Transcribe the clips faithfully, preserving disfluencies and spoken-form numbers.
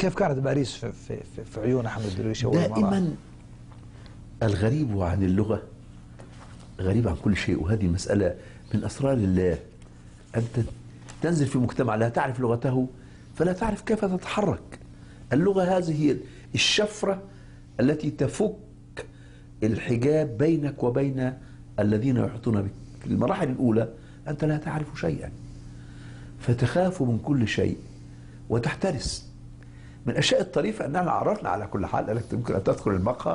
كيف كانت باريس في, في, في, في عيون أحمد درويش أول مرة؟ دائما الغريب عن اللغة غريب عن كل شيء، وهذه مسألة من أسرار الله. أنت تنزل في مجتمع لا تعرف لغته فلا تعرف كيف تتحرك. اللغة هذه هي الشفرة التي تفك الحجاب بينك وبين الذين يحيطون بك. في المراحل الأولى أنت لا تعرف شيئا، فتخاف من كل شيء وتحترس. من الأشياء الطريفة أننا عرفنا على كل حال أنك يمكن أن تدخل المقهى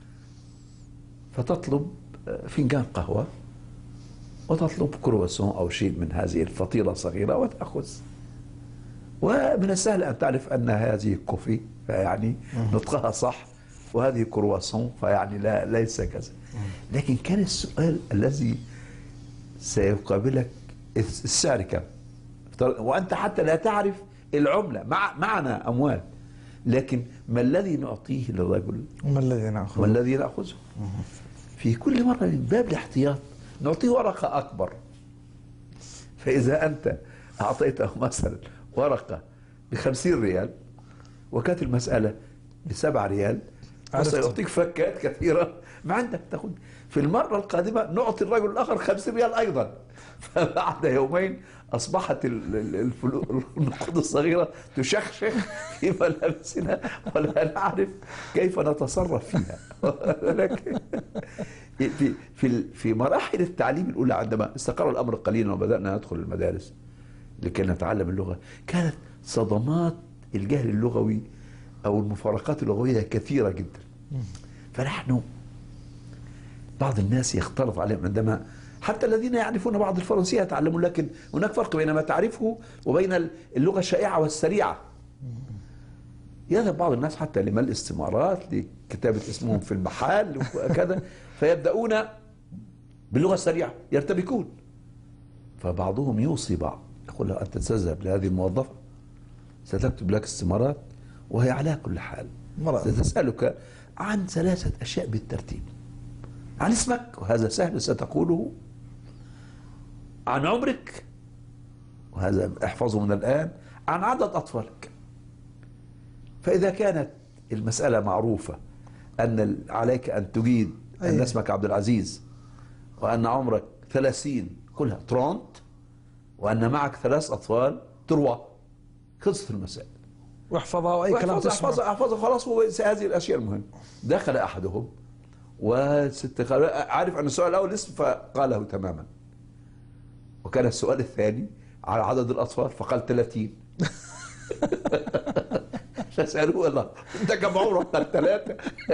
فتطلب فنجان قهوة وتطلب كرواسون أو شيء من هذه الفطيرة الصغيرة وتأخذ. ومن السهل أن تعرف أن هذه كوفي فيعني نطقها صح، وهذه كرواسون فيعني لا ليس كذا. لكن كان السؤال الذي سيقابلك السعر كم، وأنت حتى لا تعرف العملة. مع معنا أموال، لكن ما الذي نعطيه للرجل وما الذي نأخذه ما الذي نأخذه في كل مرة من باب الاحتياط نعطيه ورقة أكبر. فإذا أنت أعطيته مثلا ورقة بخمسين ريال وكانت المسألة بسبع ريال وسيعطيك فكات كثيرة ما عندك تاخد. في المرة القادمة نعطي الرجل الآخر خمسين ريال أيضا. فبعد يومين أصبحت النقود الصغيرة تشخشخ في ملابسنا ولا نعرف كيف نتصرف فيها. في في في مراحل التعليم الأولى عندما استقر الأمر قليلا وبدأنا ندخل المدارس لكي نتعلم اللغة، كانت صدمات الجهل اللغوي أو المفارقات اللغوية كثيرة جدا. فنحن بعض الناس يختلط عليهم عندما حتى الذين يعرفون بعض الفرنسية يتعلمون، لكن هناك فرق بين ما تعرفه وبين اللغة الشائعة والسريعة. يذهب بعض الناس حتى لملء استمارات لكتابة اسمهم في المحال وكذا، فيبدأون باللغة السريعة يرتبكون. فبعضهم يوصي بعض يقول له أنت تذهب لهذه الموظفة ستكتب لك استمارات وهي على كل حال ستسألك عن ثلاثة أشياء بالترتيب: عن اسمك وهذا سهل ستقوله، عن عمرك وهذا احفظه من الآن، عن عدد أطفالك. فإذا كانت المسألة معروفة أن عليك أن تجيد أن اسمك عبد العزيز وأن عمرك ثلاثين كلها ترونت وأن معك ثلاث أطفال تروى، خلصت المسائل. واحفظها وأي كلام تسمع احفظها احفظها خلاص. هو هذه الأشياء المهمة. دخل أحدهم وست عارف أن السؤال الأول اسم فقاله تماما، وكان السؤال الثاني على عدد الأطفال فقال ثلاثين. فسألوه الله أنت كم عمرك؟ قال ثلاثة.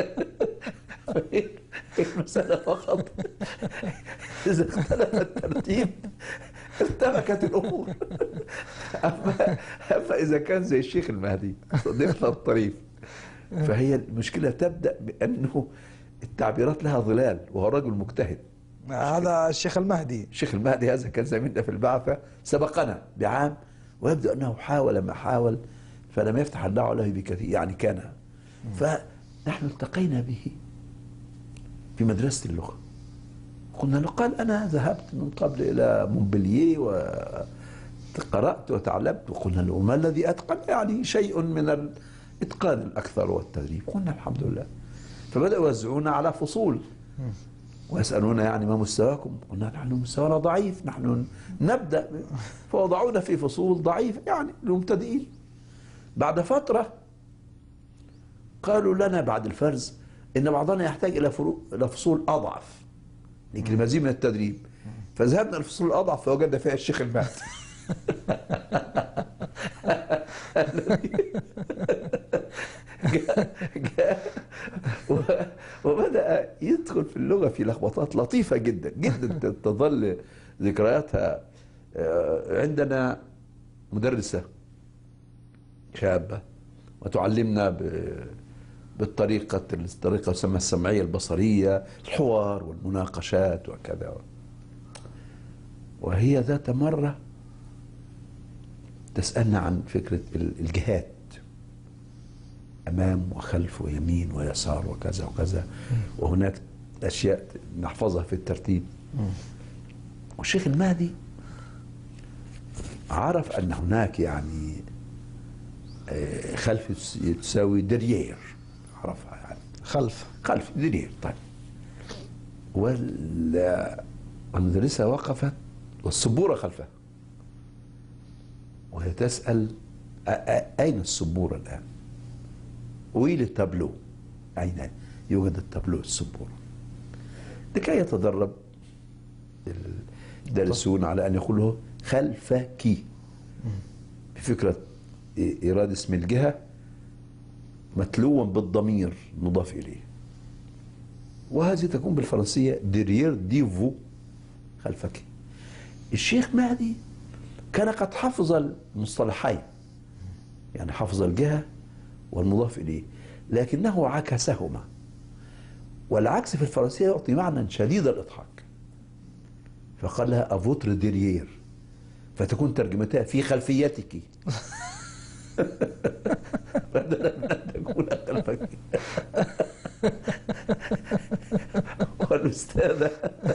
المسألة فقط إذا اختلف الترتيب ارتبكت الأمور. أما, أما إذا كان زي الشيخ المهدي صديقنا الطريف فهي المشكلة تبدأ بأنه التعبيرات لها ظلال وهو رجل مجتهد. هذا الشيخ المهدي الشيخ المهدي هذا كان زميلنا في البعثة سبقنا بعام، ويبدو أنه حاول ما حاول فلم يفتح الله له بكثير يعني كان. فنحن التقينا به في مدرسة اللغة، قلنا له قال أنا ذهبت من قبل إلى مونبلييه وقرأت وتعلمت. وقلنا له ما الذي أتقن؟ يعني شيء من الإتقان الأكثر والتدريب. قلنا الحمد لله. فبدأوا يوزعونا على فصول ويسألونا يعني ما مستواكم؟ قلنا نحن مستوانا ضعيف، نحن نبدأ. فوضعونا في فصول ضعيفة يعني للمبتدئين. بعد فترة قالوا لنا بعد الفرز إن بعضنا يحتاج إلى إلى فصول أضعف لمزيد من التدريب. فذهبنا الفصول الأضعف فوجدنا فيها الشيخ المهدي. جاء جاء وبدأ يدخل في اللغة في لخبطات لطيفة جدا جدا تظل ذكرياتها. عندنا مدرسة شابة وتعلمنا بالطريقة الطريقة تسمى السمعية البصرية، الحوار والمناقشات وكذا. وهي ذات مرة تسألنا عن فكرة الجهات أمام وخلف ويمين ويسار وكذا وكذا، وهناك أشياء نحفظها في الترتيب. والشيخ المهدي عرف أن هناك يعني خلف تساوي دريير، عرفها يعني خلف خلف دريير. طيب والمدرسة وقفت والسبورة خلفها وهي تسأل أين السبورة الآن؟ ويل التابلو، أين يوجد التابلو السبورة؟ لكي يتدرب الدارسون على أن يقولوا خلفك بفكرة إيراد اسم الجهة متلوا بالضمير مضاف إليه، وهذه تكون بالفرنسية دريير ديفو، خلفك. الشيخ مهدي كان قد حفظ المصطلحين، يعني حفظ الجهة والمضاف إليه، لكنه عكسهما، والعكس في الفرنسية يعطي معنى شديد الإضحاك، فقال لها أفوتر دريير، فتكون ترجمتها في خلفيتك بدلا من أن تكون خلفك. والأستاذة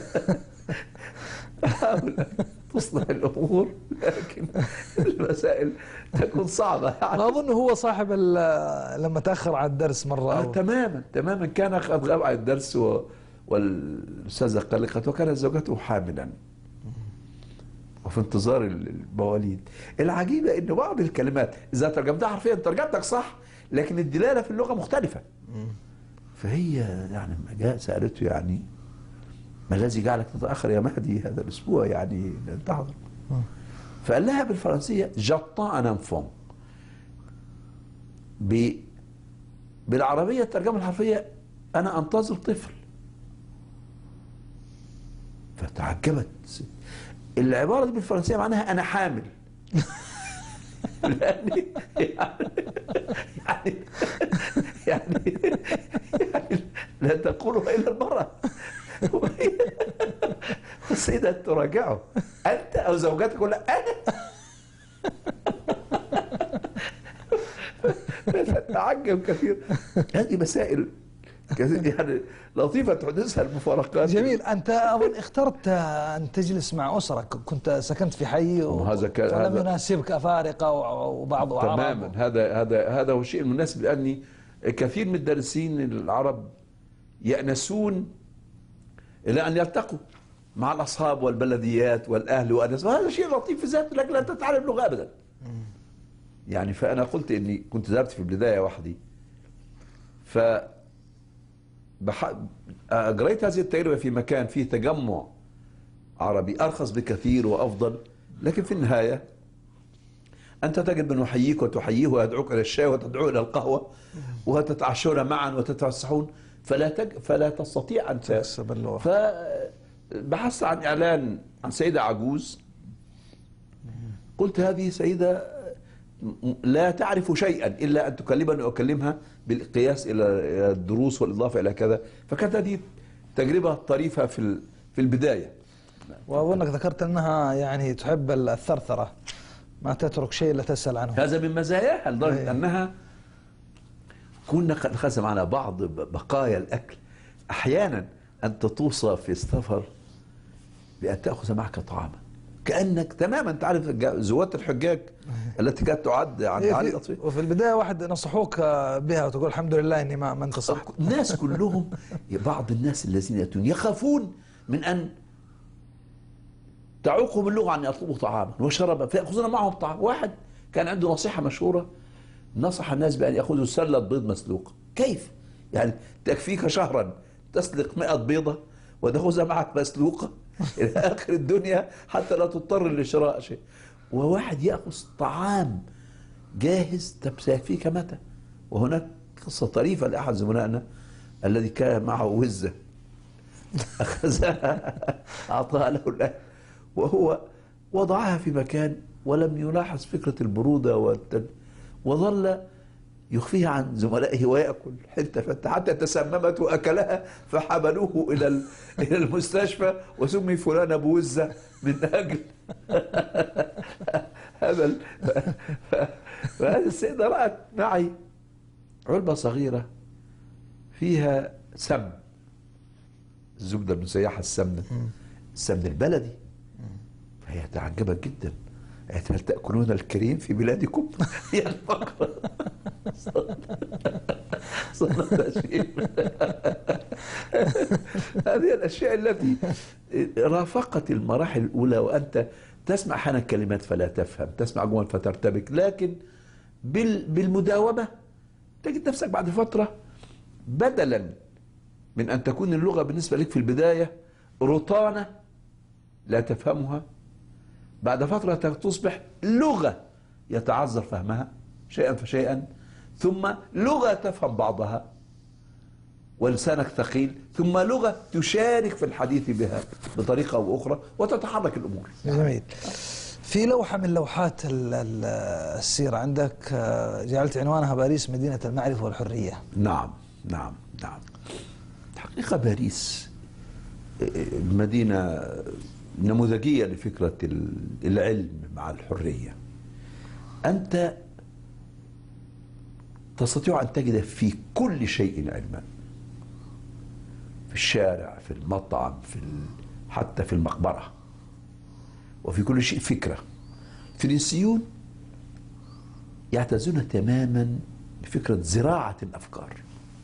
تحاول أن تصلح الأمور، لكن المسائل تكون صعبة يعني. ما أظن هو صاحب لما تأخر على الدرس مرة آه تماما تماما كان قد غاب عن الدرس و... والأستاذة قلقت وكانت زوجته حاملا وفي انتظار المواليد. العجيبة ان بعض الكلمات اذا ترجمتها حرفيا ترجمتك صح، لكن الدلالة في اللغة مختلفة. فهي يعني لما جاء سألته يعني ما الذي جعلك تتأخر يا مهدي هذا الأسبوع يعني تحضر؟ فقال لها بالفرنسية جاطان ان انفون، ب... بالعربية الترجمة الحرفية أنا أنتظر طفل. فتعجبت العبارة دي بالفرنسية معناها أنا حامل. يعني يعني يعني يعني لا تقولها إلا المرأة. والسيدة تراجعه أنت أو زوجتك ولا أنا؟ فتعجب كثير. هذه مسائل يعني لطيفة تحدثها المفارقات. جميل. أنت أظن اخترت أن تجلس مع أسرك، كنت سكنت في حي و... هذا كان ولم يناسبك أفارقة وبعض عرب. تماما. هذا هذا هذا هو الشيء المناسب، لأني كثير من الدارسين العرب يأنسون إلى أن يلتقوا مع الأصحاب والبلديات والأهل وأنس، وهذا شيء لطيف في ذاته، لكن لا تتعلم لغة أبدا. يعني فأنا قلت إني كنت ذهبت في البداية وحدي، ف بح... أجريت هذه التجربة في مكان فيه تجمع عربي أرخص بكثير وأفضل، لكن في النهاية أنت تجد من يحييك وتحييه ويدعوك إلى الشاي وتدعوه إلى القهوة وتتعشون معا وتتفسحون، فلا تج... فلا تستطيع أن تكسب اللغة. فبحثت عن إعلان عن سيدة عجوز، قلت هذه سيدة لا تعرف شيئا إلا أن تكلمني وأكلمها بالقياس إلى الدروس والإضافة إلى كذا. فكانت هذه تجربة طريفة في في البداية. وأظنك ذكرت أنها يعني تحب الثرثرة، ما تترك شيء إلا تسأل عنه. هذا من مزاياها لدرجة أنها كنا قد أخذنا معنا بعض بقايا الأكل. أحيانا أنت توصى في السفر بأن تأخذ معك طعاما، كأنك تماما تعرف زوات الحجاج التي كانت تعد عن عالي الأطفال. وفي البداية واحد نصحوك بها وتقول الحمد لله إني ما ما انتصحت. الناس كلهم، بعض الناس الذين يأتون يخافون من أن تعوقهم اللغة عن يطلبوا طعاما وشربا فيأخذون معهم طعام. واحد كان عنده نصيحة مشهورة، نصح الناس بأن يأخذوا سلة بيض مسلوق. كيف؟ يعني تكفيك شهرا تسلق مئة بيضة وتأخذها معك مسلوقة إلى آخر الدنيا حتى لا تضطر لشراء شيء. وواحد يأخذ طعام جاهز، طب سيكفيك متى؟ وهناك قصة طريفة لأحد زملائنا الذي كان معه وزة أخذها أعطاها له الأهل، وهو وضعها في مكان ولم يلاحظ فكرة البرودة والتل... وظل يخفيها عن زملائه ويأكل حتى حتى تسممت وأكلها، فحملوه إلى إلى المستشفى وسمي فلان أبو وزة من أجل هذا. فهذه السيدة رأت معي علبة صغيرة فيها سمن، الزبدة المسيحة، السمن السمن البلدي، فهي تعجبت جدا. قالت هل تأكلون الكريم في بلادكم؟ هي الفقرة صنعت أشياء. هذه الأشياء التي رافقت المراحل الأولى، وأنت تسمع أحيانا كلمات فلا تفهم، تسمع جمل فترتبك، لكن بالمداومة تجد نفسك بعد فترة بدلا من أن تكون اللغة بالنسبة لك في البداية رطانة لا تفهمها، بعد فترة تصبح لغة يتعذر فهمها شيئا فشيئا، ثم لغة تفهم بعضها ولسانك ثقيل، ثم لغة تشارك في الحديث بها بطريقة أو أخرى وتتحرك الأمور. جميل. في لوحة من لوحات السيرة عندك جعلت عنوانها باريس مدينة المعرفة والحرية. نعم نعم نعم. الحقيقة باريس مدينة نموذجية لفكرة العلم مع الحرية. أنت تستطيع أن تجد في كل شيء علما، في الشارع، في المطعم، في حتى في المقبرة، وفي كل شيء فكرة. الفرنسيون يعتزون تماما بفكرة زراعة الأفكار،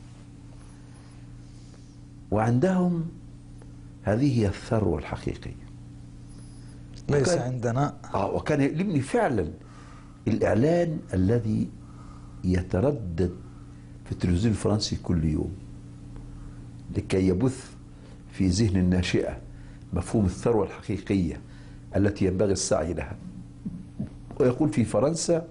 وعندهم هذه هي الثروة الحقيقية. ليس عندنا. آه وكان يؤلمني فعلا الإعلان الذي يتردد في التلفزيون الفرنسي كل يوم لكي يبث في ذهن الناشئة مفهوم الثروة الحقيقية التي ينبغي السعي لها. ويقول في فرنسا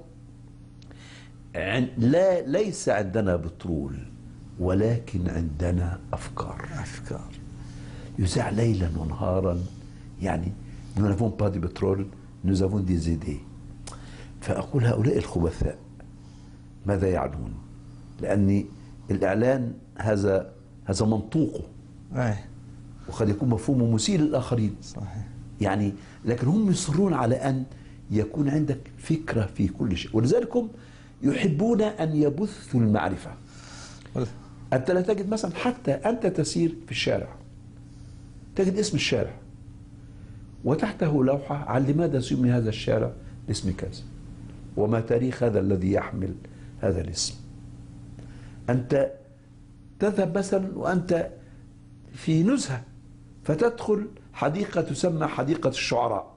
لا ليس عندنا بترول ولكن عندنا أفكار. أفكار يذاع ليلا ونهارا، يعني nous n'avons pas de pétrole nous avons des idées. فأقول هؤلاء الخبثاء ماذا يعنون؟ لأن الإعلان هذا هذا منطوقه، أي. وقد يكون مفهومه مسيء للآخرين. صحيح. يعني لكن هم يصرون على أن يكون عندك فكرة في كل شيء، ولذلك هم يحبون أن يبثوا المعرفة. أنت لا تجد مثلا حتى أنت تسير في الشارع تجد اسم الشارع وتحته لوحة عن لماذا سمي هذا الشارع باسم كذا وما تاريخ هذا الذي يحمل هذا الاسم. أنت تذهب مثلا وأنت في نزهة فتدخل حديقة تسمى حديقة الشعراء،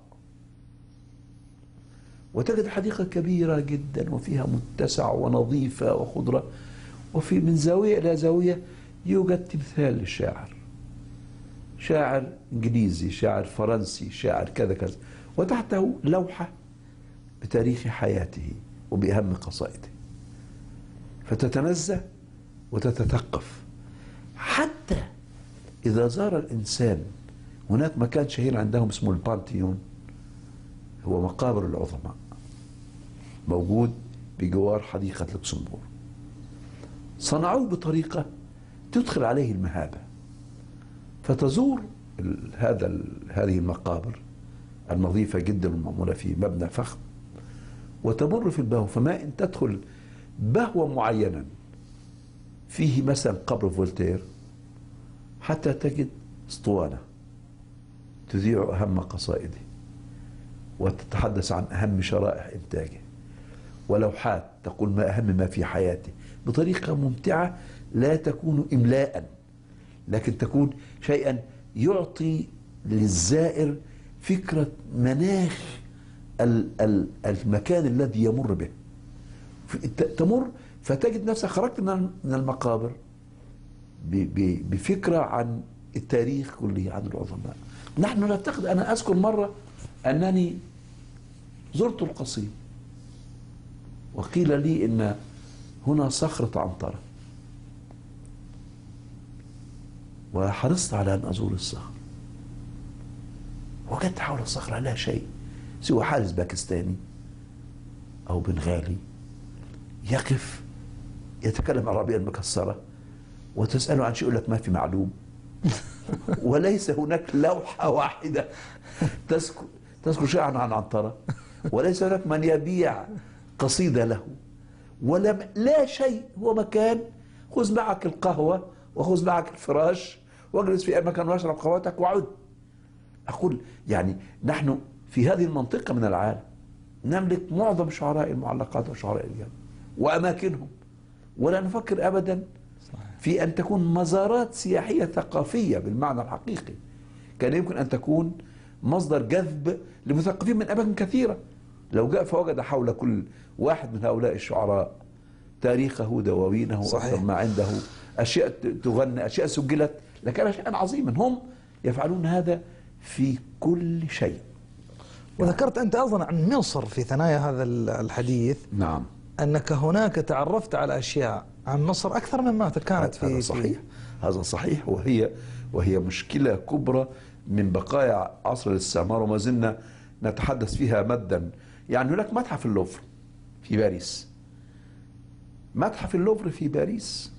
وتجد حديقة كبيرة جدا وفيها متسع ونظيفة وخضرة، وفي من زاوية إلى زاوية يوجد تمثال للشاعر، شاعر إنجليزي، شاعر فرنسي، شاعر كذا كذا، وتحته لوحة بتاريخ حياته وبأهم قصائده، فتتنزه وتتثقف. حتى إذا زار الإنسان هناك مكان شهير عندهم اسمه البانتيون، هو مقابر العظماء، موجود بجوار حديقة لوكسمبورغ. صنعوه بطريقة تدخل عليه المهابة، فتزور هذا هذه المقابر النظيفة جدا المعمولة في مبنى فخم، وتمر في البهو، فما إن تدخل بهوة معينا فيه مثلا قبر فولتير حتى تجد اسطوانة تذيع أهم قصائده وتتحدث عن أهم شرائح إنتاجه، ولوحات تقول ما أهم ما في حياته بطريقة ممتعة لا تكون إملاء، لكن تكون شيئا يعطي للزائر فكرة مناخ المكان الذي يمر به. تمر فتجد نفسك خرجت من المقابر بفكرة عن التاريخ كله، عن العظماء. نحن نعتقد، أنا أذكر مرة أنني زرت القصيم وقيل لي إن هنا صخرة عنترة، وحرصت على أن أزور الصخرة، وجدت حول الصخرة لا شيء سوى حارس باكستاني أو بنغالي يقف يتكلم عربية مكسرة، وتسأله عن شيء يقول لك ما في معلوم. وليس هناك لوحة واحدة تذكر تذكر شيئا عن عنترة، وليس هناك من يبيع قصيدة له، ولم لا شيء. هو مكان خذ معك القهوة وخذ معك الفراش واجلس في أي مكان واشرب قهوتك وعد. أقول يعني نحن في هذه المنطقة من العالم نملك معظم شعراء المعلقات وشعراء الجامعة وأماكنهم، ولا نفكر أبدا في أن تكون مزارات سياحية ثقافية بالمعنى الحقيقي. كان يمكن أن تكون مصدر جذب لمثقفين من أماكن كثيرة. لو جاء فوجد حول كل واحد من هؤلاء الشعراء تاريخه، دواوينه، أكثر ما عنده، أشياء تغنى، أشياء سجلت، لكان شيئا عظيما. هم يفعلون هذا في كل شيء. وذكرت أنت أيضا عن مصر في ثنايا هذا الحديث. نعم. أنك هناك تعرفت على أشياء عن مصر أكثر مما كانت في هذا صحيح. هذا صحيح، وهي وهي مشكلة كبرى من بقايا عصر الاستعمار، وما زلنا نتحدث فيها مدا. يعني هناك متحف اللوفر في باريس. متحف اللوفر في باريس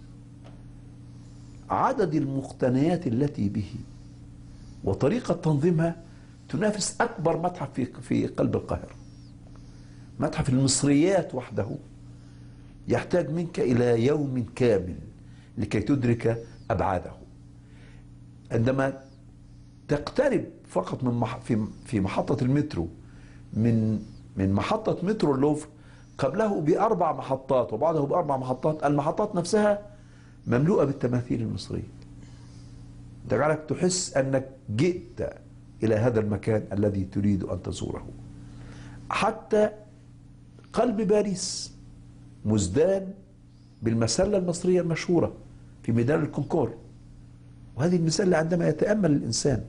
عدد المقتنيات التي به وطريقة تنظيمها تنافس أكبر متحف في في قلب القاهرة. متحف المصريات وحده يحتاج منك إلى يوم كامل لكي تدرك أبعاده. عندما تقترب فقط من مح في في محطة المترو من من محطة مترو اللوفر، قبله بأربع محطات وبعده بأربع محطات، المحطات نفسها مملوءة بالتماثيل المصرية، تجعلك تحس أنك جئت إلى هذا المكان الذي تريد أن تزوره. حتى قلب باريس مزدان بالمسلة المصرية المشهورة في ميدان الكونكور. وهذه المسلة عندما يتأمل الإنسان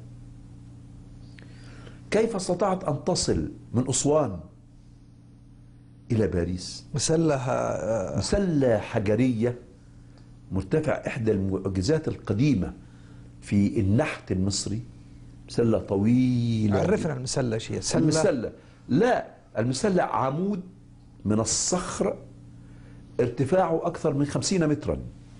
كيف استطاعت أن تصل من أسوان إلى باريس، مسلة مسلة حجرية مرتفع، إحدى المعجزات القديمة في النحت المصري، مسلة طويلة. عرفنا المسلة شيء. المسلة لا المسلة عمود من الصخر ارتفاعه أكثر من خمسين مترا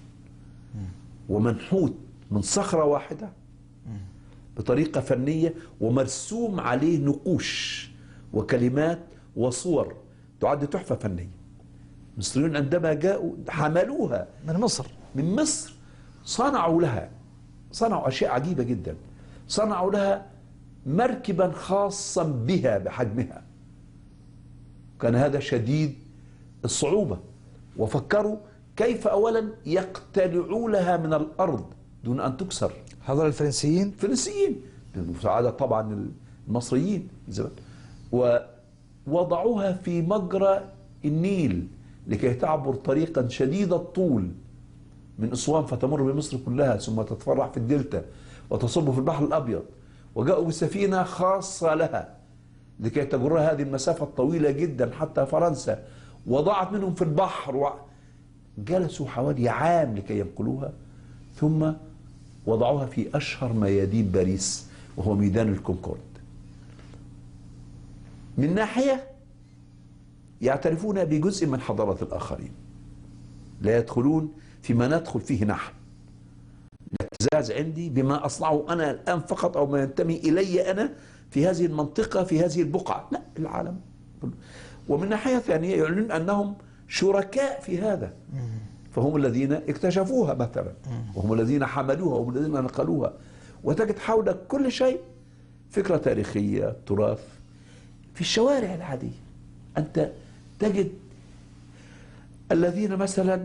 ومنحوت من صخرة واحدة بطريقة فنية، ومرسوم عليه نقوش وكلمات وصور تعد تحفة فنية. المصريون عندما جاءوا حملوها من مصر من مصر صنعوا لها صنعوا أشياء عجيبة جدا. صنعوا لها مركبا خاصا بها بحجمها، كان هذا شديد الصعوبة. وفكروا كيف أولا يقتلعوا لها من الأرض دون أن تكسر. هذول الفرنسيين الفرنسيين بمساعدة طبعا المصريين زمان، ووضعوها في مجرى النيل لكي تعبر طريقا شديد الطول من أسوان فتمر بمصر كلها، ثم تتفرع في الدلتا وتصب في البحر الأبيض. وجاءوا بسفينة خاصة لها لكي تجرها هذه المسافة الطويلة جدا حتى فرنسا، وضعت منهم في البحر، وجلسوا حوالي عام لكي ينقلوها، ثم وضعوها في أشهر ميادين باريس وهو ميدان الكونكورد. من ناحية يعترفون بجزء من حضارة الآخرين، لا يدخلون فيما ندخل فيه نحن. الاعتزاز عندي بما أصنعه أنا الآن فقط أو ما ينتمي إلي أنا في هذه المنطقة في هذه البقعة، لا، العالم. ومن ناحية ثانية يعلنون أنهم شركاء في هذا، فهم الذين اكتشفوها مثلا، وهم الذين حملوها، وهم الذين نقلوها. وتجد حول كل شيء فكرة تاريخية، تراث. في الشوارع العادية أنت تجد الذين مثلا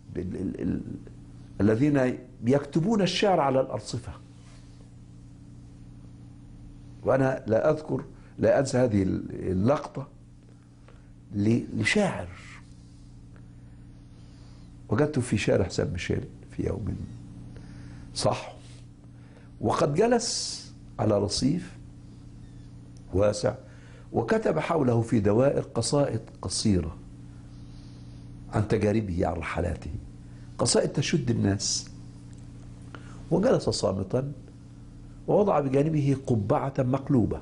الذين يكتبون الشعر على الأرصفة. وأنا لا أذكر لا أنسى هذه اللقطة لشاعر وجدته في شارع سان ميشيل في يوم صح، وقد جلس على رصيف واسع وكتب حوله في دوائر قصائد قصيرة عن تجاربه، عن رحلاته، قصائد تشد الناس. وجلس صامتا ووضع بجانبه قبعة مقلوبة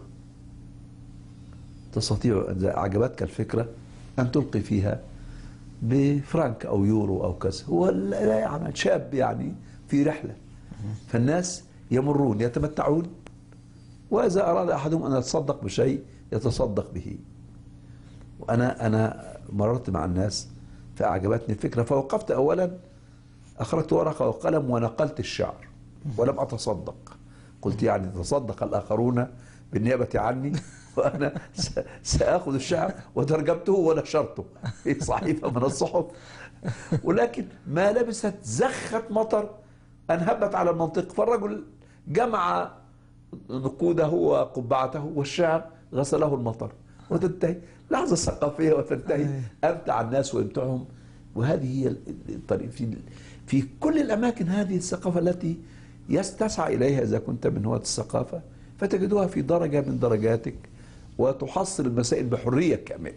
تستطيع إذا أعجبتك الفكرة أن تلقي فيها بفرنك أو يورو أو كذا. هو لا يعني شاب يعني في رحلة، فالناس يمرون يتمتعون، وإذا أراد أحدهم أن يتصدق بشيء يتصدق به. وأنا أنا مررت مع الناس فأعجبتني الفكرة، فوقفت أولا، أخرجت ورقة وقلم ونقلت الشعر ولم أتصدق. قلت يعني تصدق الآخرون بالنيابة عني وأنا سأخذ الشعر وترجمته ونشرته في صحيفة من الصحف. ولكن ما لبست زخة مطر أن هبت على المنطق، فالرجل جمع نقوده وقبعته والشعر غسله المطر، وتنتهي لحظة ثقافية وتنتهي، أمتع الناس ويمتعهم. وهذه هي الطريق في في كل الأماكن، هذه الثقافة التي يستسعى إليها إذا كنت من هواة الثقافة، فتجدها في درجة من درجاتك وتحصل المسائل بحرية كاملة.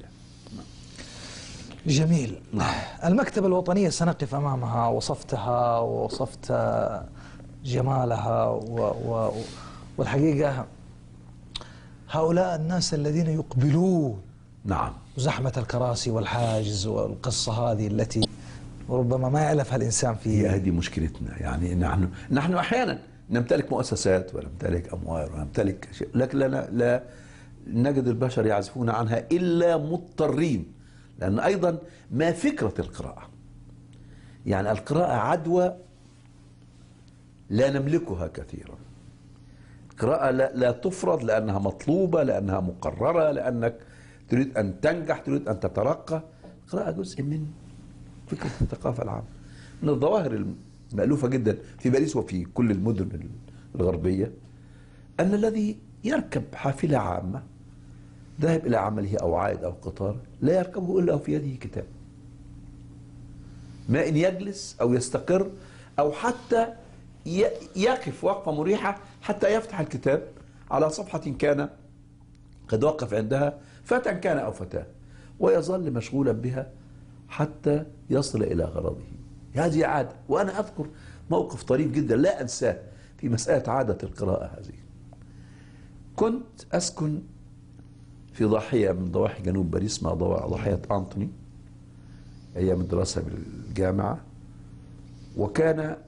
جميل. المكتبة الوطنية سنقف أمامها، وصفتها ووصفت جمالها و و والحقيقة هؤلاء الناس الذين يقبلون نعم زحمة الكراسي والحاجز والقصة هذه التي ربما ما يعرفها الإنسان هي في هذه مشكلتنا. يعني نحن نحن أحيانا نمتلك مؤسسات ونمتلك أموال ونمتلك شيء، لكن لا, لا نجد البشر يعزفون عنها إلا مضطرين، لأن أيضا ما فكرة القراءة، يعني القراءة عدوى لا نملكها كثيرا. القراءة لا, لا تفرض لأنها مطلوبة، لأنها مقررة، لأنك تريد أن تنجح، تريد أن تترقى. القراءة جزء من فكرة الثقافة العامة. من الظواهر المألوفة جدا في باريس وفي كل المدن الغربية أن الذي يركب حافلة عامة ذاهب إلى عمله أو عائد أو قطار لا يركبه إلا في يده كتاب، ما إن يجلس أو يستقر أو حتى يقف وقفة مريحة حتى يفتح الكتاب على صفحة كان قد وقف عندها، فتى كان أو فتاة، ويظل مشغولا بها حتى يصل إلى غرضه. هذه عادة. وأنا أذكر موقف طريف جدا لا أنساه في مسألة عادة القراءة هذه. كنت أسكن في ضاحية من ضواحي جنوب باريس اسمها ضاحية أنطوني أيام الدراسة بالجامعة، وكان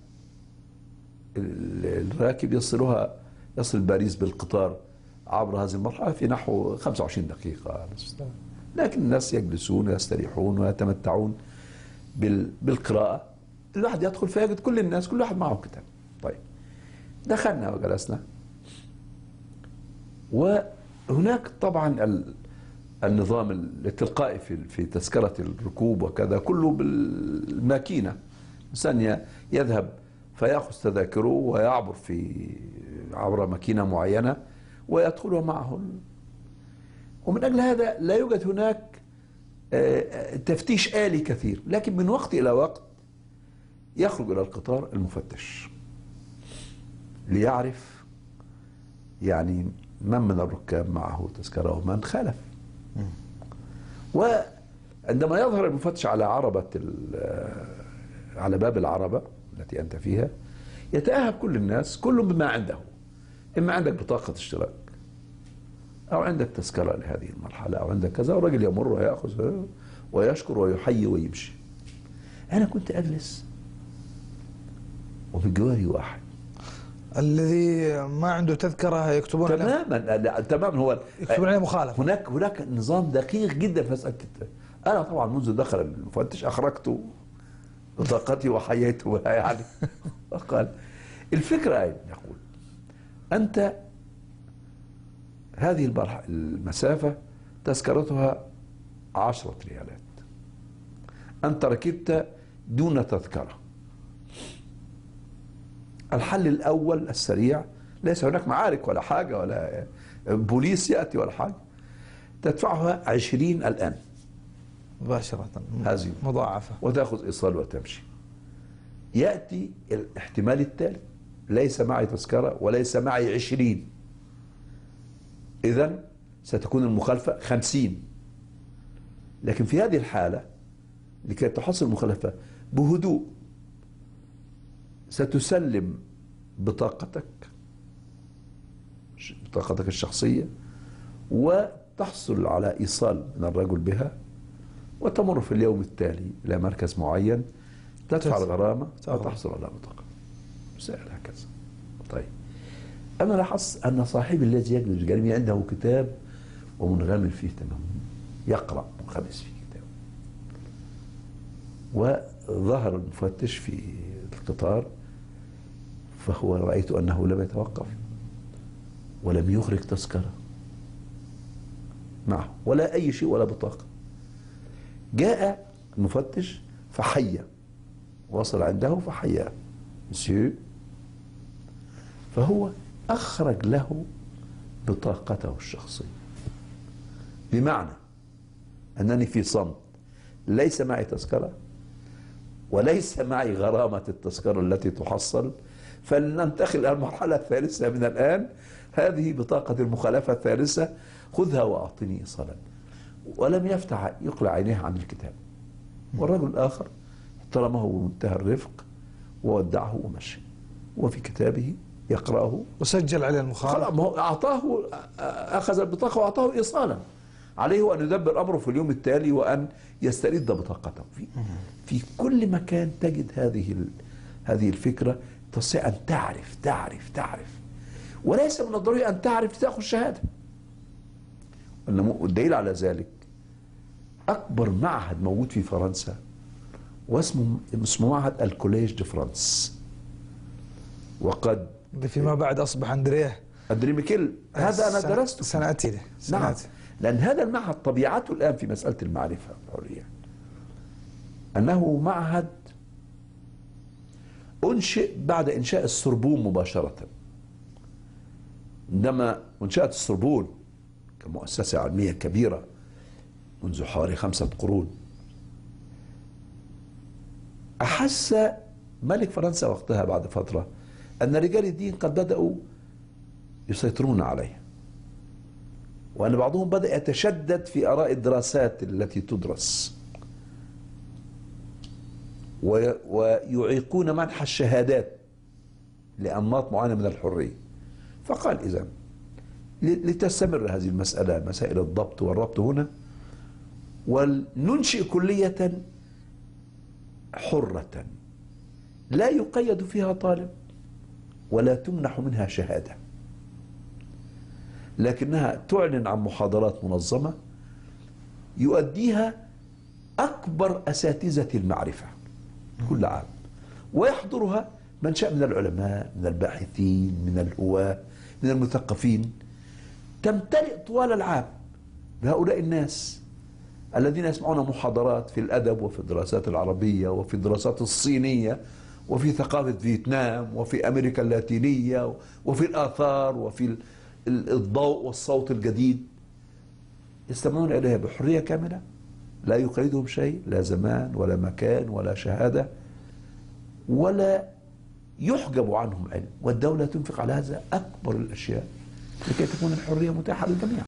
الراكب يصلها يصل باريس بالقطار عبر هذه المرحلة في نحو خمسة وعشرين دقيقة، لكن الناس يجلسون ويستريحون ويتمتعون بالقراءة. الواحد يدخل فيجد كل الناس كل واحد معه كتاب. طيب دخلنا وجلسنا، وهناك طبعا النظام التلقائي في في تذكرة الركوب وكذا كله بالماكينة. الإنسان يذهب فيأخذ تذاكره ويعبر في عبر ماكينة معينة ويدخل معه. ومن أجل هذا لا يوجد هناك تفتيش آلي كثير، لكن من وقت إلى وقت يخرج إلى القطار المفتش ليعرف يعني من من الركاب معه تذكرة ومن خالف. وعندما يظهر المفتش على عربة على باب العربة التي أنت فيها يتأهب كل الناس كل بما عنده، إما عندك بطاقة اشتراك أو عندك تذكرة لهذه المرحلة أو عندك كذا، والرجل يمر ويأخذ ويشكر ويحيي ويمشي. أنا كنت أجلس وبجواري واحد الذي ما عنده تذكرة يكتبون تماما تماما هو يكتبون عليه مخالفة. هناك هناك نظام دقيق جدا في مسألة. أنا طبعا منذ دخل المفتش أخرجت بطاقتي وحييته بها يعني. وقال الفكرة أين؟ يقول أنت هذه المسافة تذكرتها عشرة ريالات، أنت ركبت دون تذكرة. الحل الأول السريع، ليس هناك معارك ولا حاجة ولا بوليس يأتي ولا حاجة، تدفعها عشرين الآن مباشرة هذه مضاعفة وتأخذ إيصال وتمشي. يأتي الاحتمال التالي، ليس معي تذكرة وليس معي عشرين، إذن ستكون المخالفة خمسين. لكن في هذه الحالة لكي تحصل المخالفة بهدوء ستسلم بطاقتك بطاقتك الشخصية وتحصل على إيصال من الرجل بها، وتمر في اليوم التالي إلى مركز معين تدفع الغرامة وتحصل على بطاقة. سهل هكذا. طيب أنا لاحظت أن صاحبي الذي يجلس بجانبي عنده كتاب ومنغمر فيه تماما، يقرأ منغمس فيه كتاب. وظهر المفتش في القطار فهو رأيت أنه لم يتوقف ولم يخرج تذكرة معه ولا أي شيء ولا بطاقة. جاء المفتش فحيا، وصل عنده فحيا مسيو، فهو أخرج له بطاقته الشخصية، بمعنى أنني في صمت، ليس معي تذكرة وليس معي غرامة التذكرة التي تحصل، فلننتقل إلى المرحلة الثالثة من الآن. هذه بطاقة المخالفة الثالثة، خذها وأعطني إيصالا. ولم يفتح يقلع عينيه عن الكتاب. والرجل الآخر احترمه بمنتهى الرفق وودعه ومشي، وفي كتابه يقرأه وسجل عليه المخالفة. خلاص، ما هو أعطاه، أخذ البطاقة وأعطاه إيصالا. عليه أن يدبر أمره في اليوم التالي وأن يسترد بطاقته. في في كل مكان تجد هذه هذه الفكرة، تستطيع أن تعرف تعرف تعرف وليس من الضروري أن تعرف لتأخذ شهادة. والدليل على ذلك أكبر معهد موجود في فرنسا، واسمه اسمه معهد الكوليج دي فرانس، وقد اللي فيما بعد أصبح أندريه أندري ميكيل. هذا أنا درسته سنأتي له. نعم، لأن هذا المعهد طبيعته الآن في مسألة المعرفة والحرية أنه معهد أنشئ بعد إنشاء السوربون مباشرة. عندما أنشأت السوربون كمؤسسة علمية كبيرة منذ حوالي خمسة قرون، أحس ملك فرنسا وقتها بعد فترة أن رجال الدين قد بدأوا يسيطرون عليه، وأن بعضهم بدأ يتشدد في آراء الدراسات التي تدرس، ويعيقون منح الشهادات لأنماط معينة من الحرية. فقال إذن لتستمر هذه المسألة، مسائل الضبط والربط هنا، وننشئ كلية حرة لا يقيد فيها طالب ولا تمنح منها شهادة، لكنها تعلن عن محاضرات منظمة يؤديها أكبر أساتذة المعرفة كل عام، ويحضرها من شاء من العلماء، من الباحثين، من الهواة، من المثقفين. تمتلئ طوال العام بهؤلاء الناس الذين يسمعون محاضرات في الأدب وفي الدراسات العربية وفي الدراسات الصينية وفي ثقافة فيتنام وفي أمريكا اللاتينية وفي الآثار وفي الضوء والصوت الجديد. يستمعون إليها بحرية كاملة، لا يقيدهم شيء، لا زمان ولا مكان ولا شهادة، ولا يحجب عنهم علم. والدولة تنفق على هذا أكبر الأشياء لكي تكون الحرية متاحة للجميع.